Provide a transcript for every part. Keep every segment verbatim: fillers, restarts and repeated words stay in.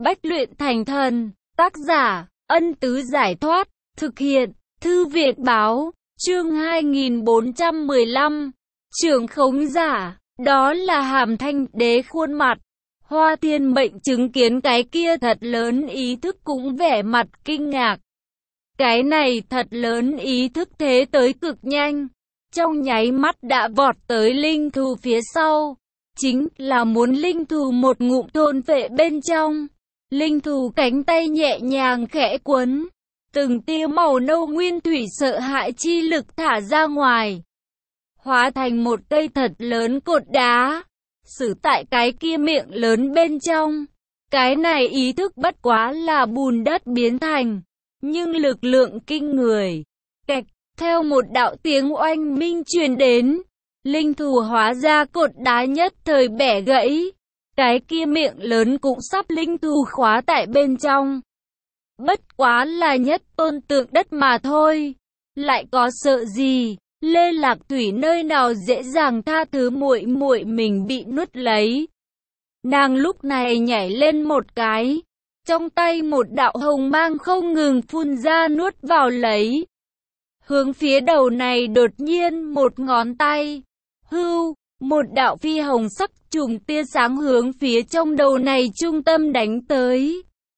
Bách luyện thành thần, tác giả, Ân Tứ Giải Thoát, thực hiện, Thư Viện Báo, chương hai nghìn bốn trăm mười lăm, trưởng khống giả, đó là Hàm Thanh Đế khuôn mặt. Hoa Thiên Mệnh chứng kiến cái kia thật lớn ý thức cũng vẻ mặt kinh ngạc. Cái này thật lớn ý thức thế tới cực nhanh, trong nháy mắt đã vọt tới linh thú phía sau, chính là muốn linh thú một ngụm thôn phệ bên trong. Linh thú cánh tay nhẹ nhàng khẽ quấn, từng tia màu nâu nguyên thủy sợ hãi chi lực thả ra ngoài, hóa thành một cây thật lớn cột đá, xử tại cái kia miệng lớn bên trong. Cái này ý thức bất quá là bùn đất biến thành, nhưng lực lượng kinh người. Kẹt, theo một đạo tiếng oanh minh truyền đến, linh thú hóa ra cột đá nhất thời bẻ gãy. Cái kia miệng lớn cũng sắp linh thú khóa tại bên trong. Bất quá là nhất tôn tượng đất mà thôi, lại có sợ gì? Lê Lạc Thủy nơi nào dễ dàng tha thứ muội muội mình bị nuốt lấy. Nàng lúc này nhảy lên một cái, trong tay một đạo hồng mang không ngừng phun ra nuốt vào lấy. Hướng phía đầu này đột nhiên một ngón tay, hưu, một đạo phi hồng sắc chùm tia sáng hướng phía trong đầu này trung tâm đánh tới.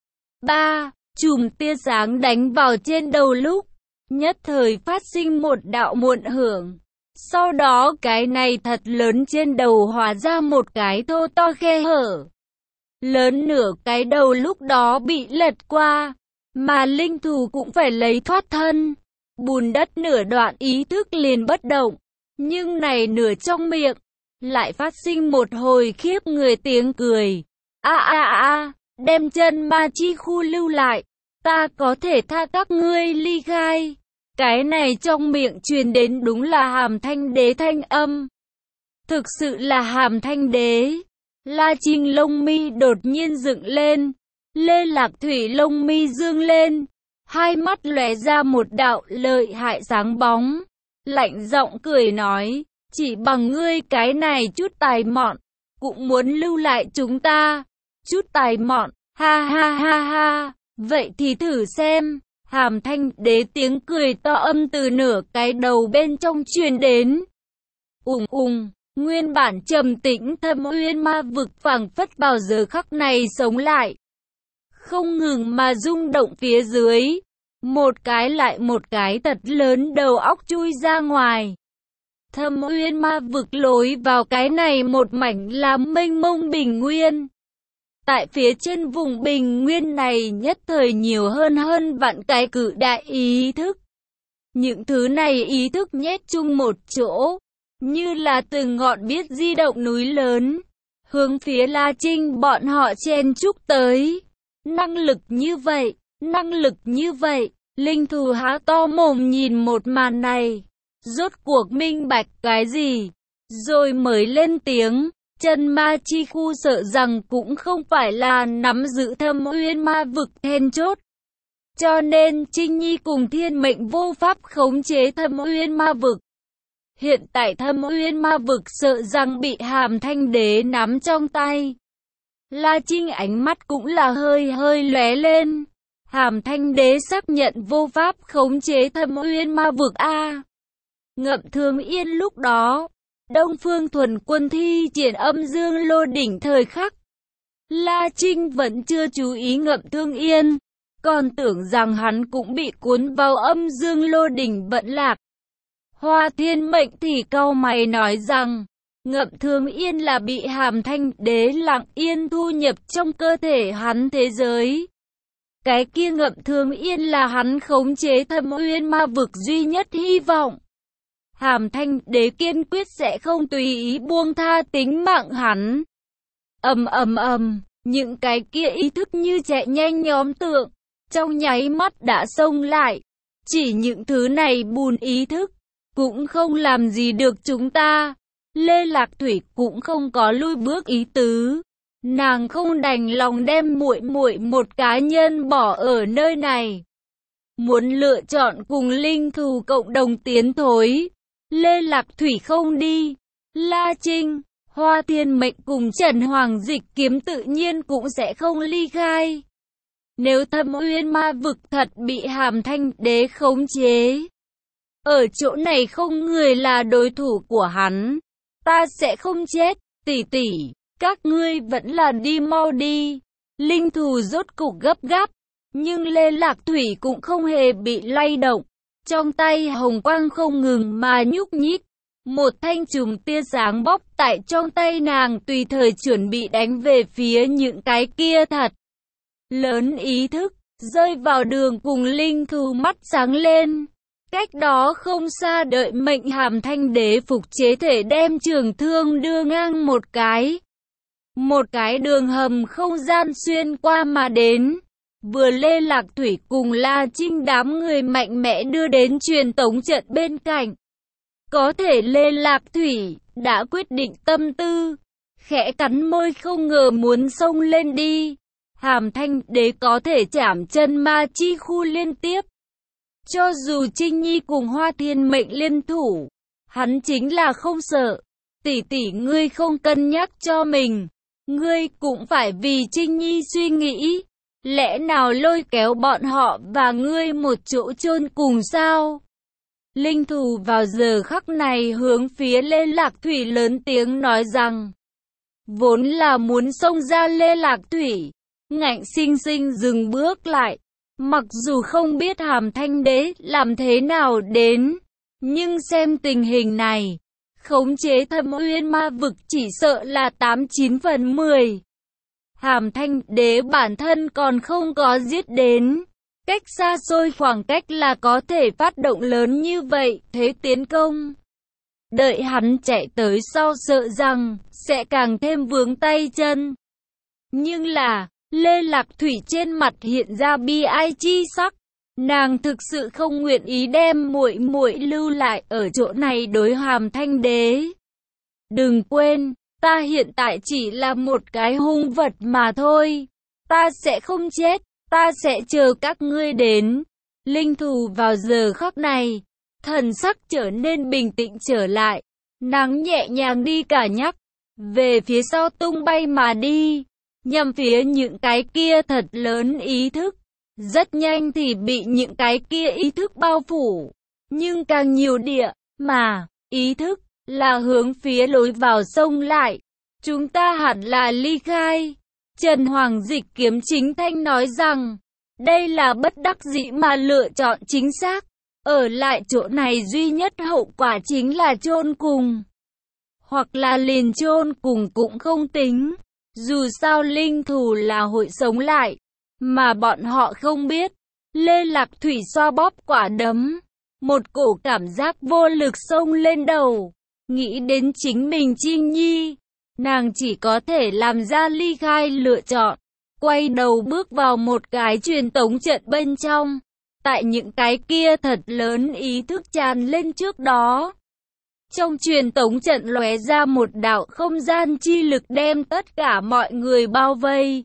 Ba, chùm tia sáng đánh vào trên đầu lúc, nhất thời phát sinh một đạo muộn hưởng. Sau đó cái này thật lớn trên đầu hóa ra một cái thô to khe hở. Lớn nửa cái đầu lúc đó bị lật qua, mà linh thú cũng phải lấy thoát thân. Bùn đất nửa đoạn ý thức liền bất động, nhưng này nửa trong miệng, lại phát sinh một hồi khiếp người tiếng cười. A a a, đem chân ma chi khu lưu lại, ta có thể tha các ngươi ly khai. Cái này trong miệng truyền đến đúng là Hàm Thanh Đế thanh âm. Thực sự là Hàm Thanh Đế. La Trinh lông mi đột nhiên dựng lên, Lê Lạc Thủy lông mi dương lên, hai mắt lóe ra một đạo lợi hại sáng bóng, lạnh giọng cười nói, chỉ bằng ngươi cái này chút tài mọn, cũng muốn lưu lại chúng ta. Chút tài mọn, ha ha ha ha, vậy thì thử xem. Hàm Thanh Đế tiếng cười to âm từ nửa cái đầu bên trong truyền đến. Ùng ùng, nguyên bản trầm tĩnh Thâm Uyên ma vực phảng phất vào giờ khắc này sống lại, không ngừng mà rung động phía dưới. Một cái lại một cái thật lớn đầu óc chui ra ngoài. Thâm Uyên ma vực lối vào cái này một mảnh là mênh mông bình nguyên. Tại phía trên vùng bình nguyên này nhất thời nhiều hơn hơn vạn cái cự đại ý thức. Những thứ này ý thức nhét chung một chỗ, như là từng ngọn biết di động núi lớn, hướng phía La Trinh bọn họ chen chúc tới. Năng lực như vậy, năng lực như vậy, linh thú há to mồm nhìn một màn này, rốt cuộc minh bạch cái gì, rồi mới lên tiếng. Chân ma chi khu sợ rằng cũng không phải là nắm giữ Thâm Uyên ma vực then chốt. Cho nên Trinh Nhi cùng Thiên Mệnh vô pháp khống chế Thâm Uyên ma vực. Hiện tại Thâm Uyên ma vực sợ rằng bị Hàm Thanh Đế nắm trong tay. La Trinh ánh mắt cũng là hơi hơi lóe lên. Hàm Thanh Đế xác nhận vô pháp khống chế Thâm Uyên ma vực a. Ngậm Thương Yên lúc đó, Đông Phương Thuần Quân thi triển âm dương lô đỉnh thời khắc, La Trinh vẫn chưa chú ý Ngậm Thương Yên, còn tưởng rằng hắn cũng bị cuốn vào âm dương lô đỉnh vận lạc. Hoa Thiên Mệnh thì cau mày nói rằng, Ngậm Thương Yên là bị Hàm Thanh Đế lặng yên thu nhập trong cơ thể hắn thế giới. Cái kia Ngậm Thương Yên là hắn khống chế Thâm Uyên ma vực duy nhất hy vọng. Hàm Thanh Đế kiên quyết sẽ không tùy ý buông tha tính mạng hắn. Ầm ầm ầm, những cái kia ý thức như chạy nhanh nhóm tượng, trong nháy mắt đã xông lại. Chỉ những thứ này bùn ý thức, cũng không làm gì được chúng ta. Lê Lạc Thủy cũng không có lui bước ý tứ. Nàng không đành lòng đem muội muội một cá nhân bỏ ở nơi này. Muốn lựa chọn cùng linh thú cộng đồng tiến thối. Lê Lạc Thủy không đi. La Trinh, Hoa Thiên Mệnh cùng Trần Hoàng Dịch Kiếm tự nhiên cũng sẽ không ly khai. Nếu Thâm Uyên Ma vực thật bị Hàm Thanh Đế khống chế, ở chỗ này không người là đối thủ của hắn. Ta sẽ không chết, tỷ tỷ, các ngươi vẫn là đi mau đi. Linh Thù rốt cục gấp gáp, nhưng Lê Lạc Thủy cũng không hề bị lay động. Trong tay hồng quang không ngừng mà nhúc nhích. Một thanh chùm tia sáng bóc tại trong tay nàng tùy thời chuẩn bị đánh về phía những cái kia thật lớn ý thức, rơi vào đường cùng Linh Thù mắt sáng lên. Cách đó không xa đợi mệnh Hàm Thanh Đế phục chế thể đem trường thương đưa ngang một cái. Một cái đường hầm không gian xuyên qua mà đến. Vừa Lê Lạc Thủy cùng La Trinh đám người mạnh mẽ đưa đến truyền tống trận bên cạnh. Có thể Lê Lạc Thủy đã quyết định tâm tư, khẽ cắn môi không ngờ muốn xông lên đi. Hàm Thanh Đế có thể chảm chân ma chi khu liên tiếp. Cho dù Trinh Nhi cùng Hoa Thiên Mệnh liên thủ, hắn chính là không sợ. Tỷ tỷ ngươi không cân nhắc cho mình, ngươi cũng phải vì Trinh Nhi suy nghĩ. Lẽ nào lôi kéo bọn họ và ngươi một chỗ chôn cùng sao? Linh Thù vào giờ khắc này hướng phía Lê Lạc Thủy lớn tiếng nói rằng, vốn là muốn xông ra Lê Lạc Thủy, ngạnh sinh sinh dừng bước lại. Mặc dù không biết Hàm Thanh Đế làm thế nào đến, nhưng xem tình hình này, khống chế Thâm Uyên Ma vực chỉ sợ là tám chín phần mười. Hàm Thanh Đế bản thân còn không có giết đến, cách xa xôi khoảng cách là có thể phát động lớn như vậy, thế tiến công. Đợi hắn chạy tới sau sợ rằng sẽ càng thêm vướng tay chân. Nhưng là, Lê Lạc Thủy trên mặt hiện ra bi ai chi sắc, nàng thực sự không nguyện ý đem muội muội lưu lại ở chỗ này đối Hàm Thanh Đế. Đừng quên, ta hiện tại chỉ là một cái hung vật mà thôi, ta sẽ không chết, ta sẽ chờ các ngươi đến. Linh Thù vào giờ khắc này, thần sắc trở nên bình tĩnh trở lại, nàng nhẹ nhàng đi cả nhắc, về phía sau tung bay mà đi. Nhằm phía những cái kia thật lớn ý thức, rất nhanh thì bị những cái kia ý thức bao phủ, nhưng càng nhiều địa mà ý thức là hướng phía lối vào sông lại. Chúng ta hẳn là ly khai. Trần Hoàng Dịch Kiếm chính thanh nói rằng, đây là bất đắc dĩ mà lựa chọn chính xác. Ở lại chỗ này duy nhất hậu quả chính là chôn cùng, hoặc là liền chôn cùng cũng không tính. Dù sao Linh Thù là hội sống lại, mà bọn họ không biết. Lê Lạc Thủy xoa bóp quả đấm, một cổ cảm giác vô lực xông lên đầu. Nghĩ đến chính mình Trinh Nhi, nàng chỉ có thể làm ra ly khai lựa chọn, quay đầu bước vào một cái truyền tống trận bên trong. Tại những cái kia thật lớn ý thức tràn lên trước đó, trong truyền tống trận lóe ra một đạo không gian chi lực đem tất cả mọi người bao vây.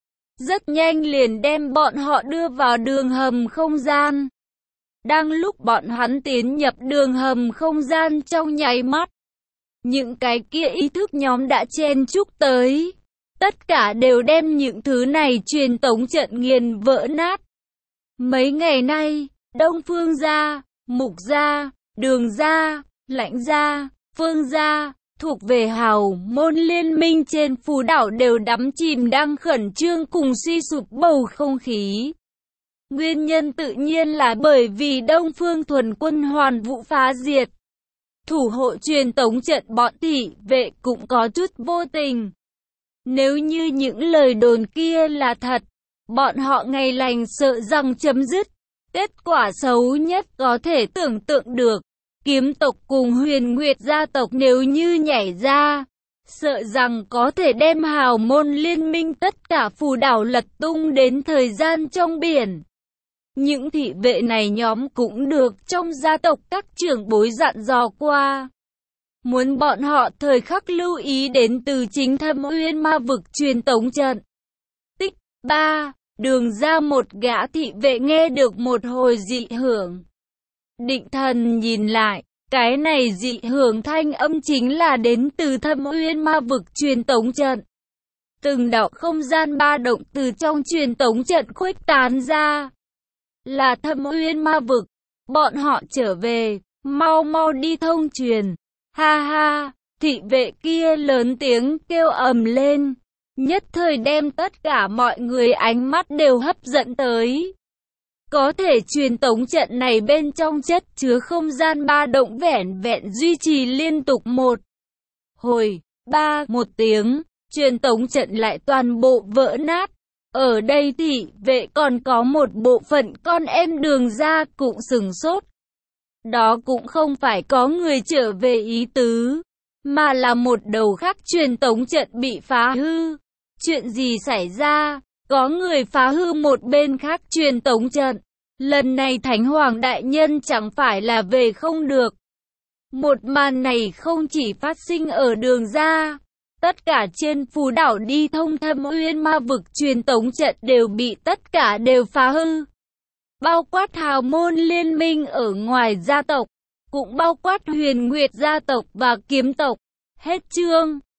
Rất nhanh liền đem bọn họ đưa vào đường hầm không gian. Đang lúc bọn hắn tiến nhập đường hầm không gian trong nháy mắt, những cái kia ý thức nhóm đã chen chúc tới. Tất cả đều đem những thứ này truyền tống trận nghiền vỡ nát. Mấy ngày nay, Đông Phương gia, Mục gia, Đường gia, Lãnh gia, Phương gia, thuộc về hào môn liên minh trên phù đảo đều đắm chìm đang khẩn trương cùng suy sụp bầu không khí. Nguyên nhân tự nhiên là bởi vì Đông Phương thuần quân hoàn vũ phá diệt. Thủ hộ truyền tống trận bọn thị vệ cũng có chút vô tình. Nếu như những lời đồn kia là thật, bọn họ ngày lành sợ rằng chấm dứt. Kết quả xấu nhất có thể tưởng tượng được. Kiếm tộc cùng Huyền Nguyệt gia tộc nếu như nhảy ra, sợ rằng có thể đem hào môn liên minh tất cả phù đảo lật tung đến thời gian trong biển. Những thị vệ này nhóm cũng được trong gia tộc các trưởng bối dặn dò qua. Muốn bọn họ thời khắc lưu ý đến từ chính Thâm Uyên Ma vực truyền tống trận. Tích ba. Đường ra một gã thị vệ nghe được một hồi dị hưởng. Định thần nhìn lại, Cái này dị hưởng thanh âm chính là đến từ Thâm Uyên Ma Vực truyền tống trận. Từng đạo không gian ba động từ trong truyền tống trận khuếch tán ra. Là Thâm Uyên Ma Vực, bọn họ trở về, mau mau đi thông truyền. Ha ha, thị vệ kia lớn tiếng kêu ầm lên, nhất thời đem tất cả mọi người ánh mắt đều hấp dẫn tới. Có thể truyền tống trận này bên trong chất chứa không gian ba động vẻn vẹn duy trì liên tục một hồi, ba, một tiếng, truyền tống trận lại toàn bộ vỡ nát. Ở đây thị vệ còn có một bộ phận con em Đường gia cũng sửng sốt. Đó cũng không phải có người trở về ý tứ, mà là một đầu khác truyền tống trận bị phá hư. Chuyện gì xảy ra? Có người phá hư một bên khác truyền tống trận. Lần này Thánh Hoàng Đại Nhân chẳng phải là về không được. Một màn này không chỉ phát sinh ở Đường gia, tất cả trên phù đảo đi thông Thâm Uyên Ma Vực truyền tống trận đều bị tất cả đều phá hư. Bao quát hào môn liên minh ở ngoài gia tộc, cũng bao quát Huyền Nguyệt gia tộc và kiếm tộc. Hết chương.